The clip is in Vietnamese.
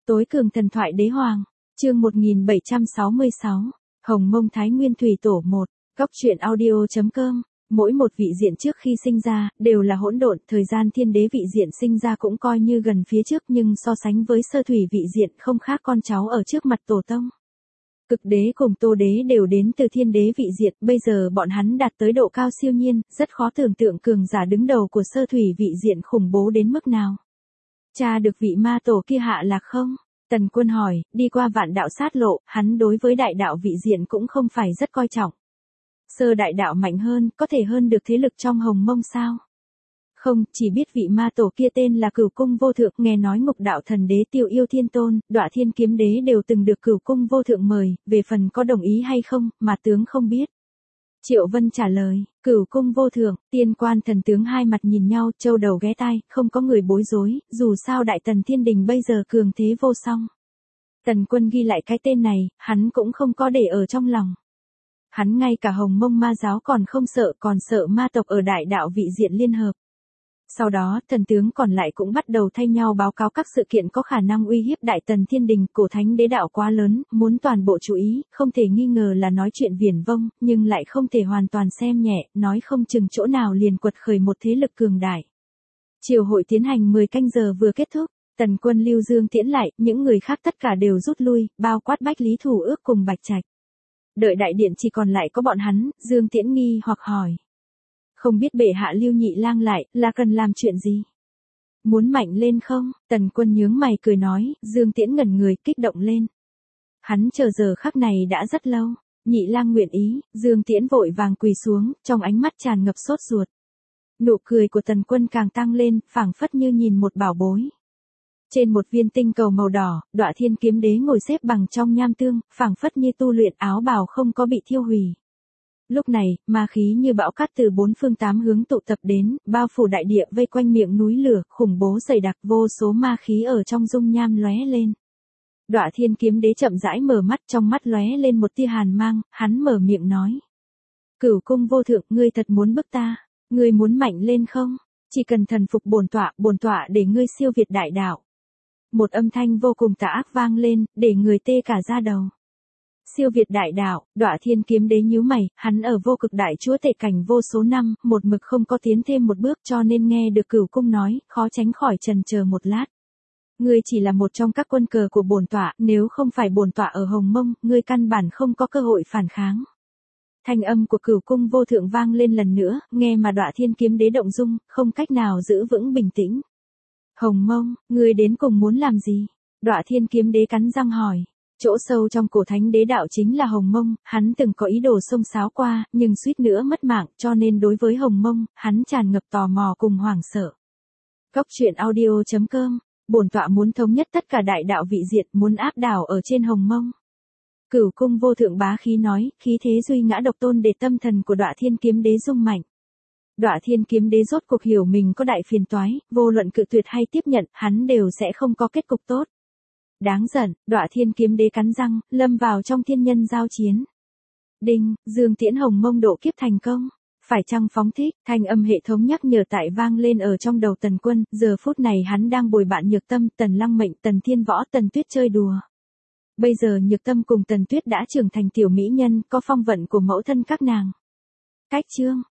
Tối cường thần thoại đế hoàng, chương 1766, Hồng Mông Thái Nguyên Thủy Tổ 1, góc truyện audio.com. Mỗi một vị diện trước khi sinh ra, đều là hỗn độn, thời gian thiên đế vị diện sinh ra cũng coi như gần phía trước nhưng so sánh với sơ thủy vị diện không khác con cháu ở trước mặt tổ tông. Cực đế cùng tô đế đều đến từ thiên đế vị diện, bây giờ bọn hắn đạt tới độ cao siêu nhiên, rất khó tưởng tượng cường giả đứng đầu của sơ thủy vị diện khủng bố đến mức nào. Cha được vị ma tổ kia hạ lạc không? Tần Quân hỏi, đi qua vạn đạo sát lộ, hắn đối với đại đạo vị diện cũng không phải rất coi trọng. Sơ đại đạo mạnh hơn, có thể hơn được thế lực trong Hồng Mông sao? Không, chỉ biết vị ma tổ kia tên là Cửu Cung Vô Thượng, nghe nói Ngục Đạo Thần Đế Tiêu Yêu Thiên Tôn, Đọa Thiên Kiếm Đế đều từng được Cửu Cung Vô Thượng mời, về phần có đồng ý hay không, mà tướng không biết. Triệu Vân trả lời, Cửu Cung Vô Thượng, Tiên Quan thần tướng hai mặt nhìn nhau, châu đầu ghé tai, không có người bối rối, dù sao Đại Tần Thiên Đình bây giờ cường thế vô song. Tần Quân ghi lại cái tên này, hắn cũng không có để ở trong lòng. Hắn ngay cả Hồng Mông ma giáo còn không sợ, còn sợ ma tộc ở đại đạo vị diện liên hợp. Sau đó, thần tướng còn lại cũng bắt đầu thay nhau báo cáo các sự kiện có khả năng uy hiếp Đại Tần Thiên Đình, cổ thánh đế đạo quá lớn, muốn toàn bộ chú ý, không thể nghi ngờ là nói chuyện viển vông, nhưng lại không thể hoàn toàn xem nhẹ, nói không chừng chỗ nào liền quật khởi một thế lực cường đại. Triều hội tiến hành 10 canh giờ vừa kết thúc, Tần Quân lưu Dương tiễn lại, những người khác tất cả đều rút lui, bao quát Bách Lý Thủ Ước cùng Bạch Trạch. Đợi đại điện chỉ còn lại có bọn hắn, Dương Tiễn nghi hoặc hỏi. Không biết bệ hạ lưu nhị lang lại, là cần làm chuyện gì? Muốn mạnh lên không? Tần Quân nhướng mày cười nói, Dương Tiễn ngẩn người, kích động lên. Hắn chờ giờ khắc này đã rất lâu, nhị lang nguyện ý, Dương Tiễn vội vàng quỳ xuống, trong ánh mắt tràn ngập sốt ruột. Nụ cười của Tần Quân càng tăng lên, phảng phất như nhìn một bảo bối. Trên một viên tinh cầu màu đỏ, Đọa Thiên Kiếm Đế ngồi xếp bằng trong nham tương, phảng phất như tu luyện, áo bào không có bị thiêu hủy. Lúc này, ma khí như bão cát từ bốn phương tám hướng tụ tập đến, bao phủ đại địa vây quanh miệng núi lửa, khủng bố dày đặc, vô số ma khí ở trong dung nham lóe lên. Đọa Thiên Kiếm Đế chậm rãi mở mắt, trong mắt lóe lên một tia hàn mang, hắn mở miệng nói. Cửu Cung Vô Thượng, ngươi thật muốn bức ta, ngươi muốn mạnh lên không? Chỉ cần thần phục bổn tọa để ngươi siêu việt đại đạo. Một âm thanh vô cùng tà ác vang lên, để người tê cả da đầu. Siêu việt đại đạo, Đọa Thiên Kiếm Đế nhíu mày, hắn ở vô cực đại chúa tể cảnh vô số năm, một mực không có tiến thêm một bước, cho nên nghe được Cửu Cung nói, khó tránh khỏi chần chờ một lát. Ngươi chỉ là một trong các quân cờ của bổn tọa, nếu không phải bổn tọa ở Hồng Mông, ngươi căn bản không có cơ hội phản kháng. Thanh âm của Cửu Cung Vô Thượng vang lên lần nữa, nghe mà Đọa Thiên Kiếm Đế động dung, không cách nào giữ vững bình tĩnh. Hồng Mông, ngươi đến cùng muốn làm gì? Đọa Thiên Kiếm Đế cắn răng hỏi. Chỗ sâu trong cổ thánh đế đạo chính là Hồng Mông, hắn từng có ý đồ xông xáo qua, nhưng suýt nữa mất mạng, cho nên đối với Hồng Mông, hắn tràn ngập tò mò cùng hoảng sợ. Góc truyện audio.com, bổn tọa muốn thống nhất tất cả đại đạo vị diện, muốn áp đảo ở trên Hồng Mông. Cửu Cung Vô Thượng bá khí nói, khí thế duy ngã độc tôn để tâm thần của Đọa Thiên Kiếm Đế rung mạnh. Đọa Thiên Kiếm Đế rốt cuộc hiểu mình có đại phiền toái, vô luận cự tuyệt hay tiếp nhận, hắn đều sẽ không có kết cục tốt. Đáng giận, Đọa Thiên Kiếm Đế cắn răng, lâm vào trong thiên nhân giao chiến. Đinh, Dương Tiễn Hồng Mông độ kiếp thành công. Phải chăng phóng thích, thanh âm hệ thống nhắc nhở tại vang lên ở trong đầu Tần Quân, giờ phút này hắn đang bồi bạn Nhược Tâm, Tần Lăng Mệnh, Tần Thiên Võ, Tần Tuyết chơi đùa. Bây giờ Nhược Tâm cùng Tần Tuyết đã trưởng thành tiểu mỹ nhân, có phong vận của mẫu thân các nàng. Cách chương,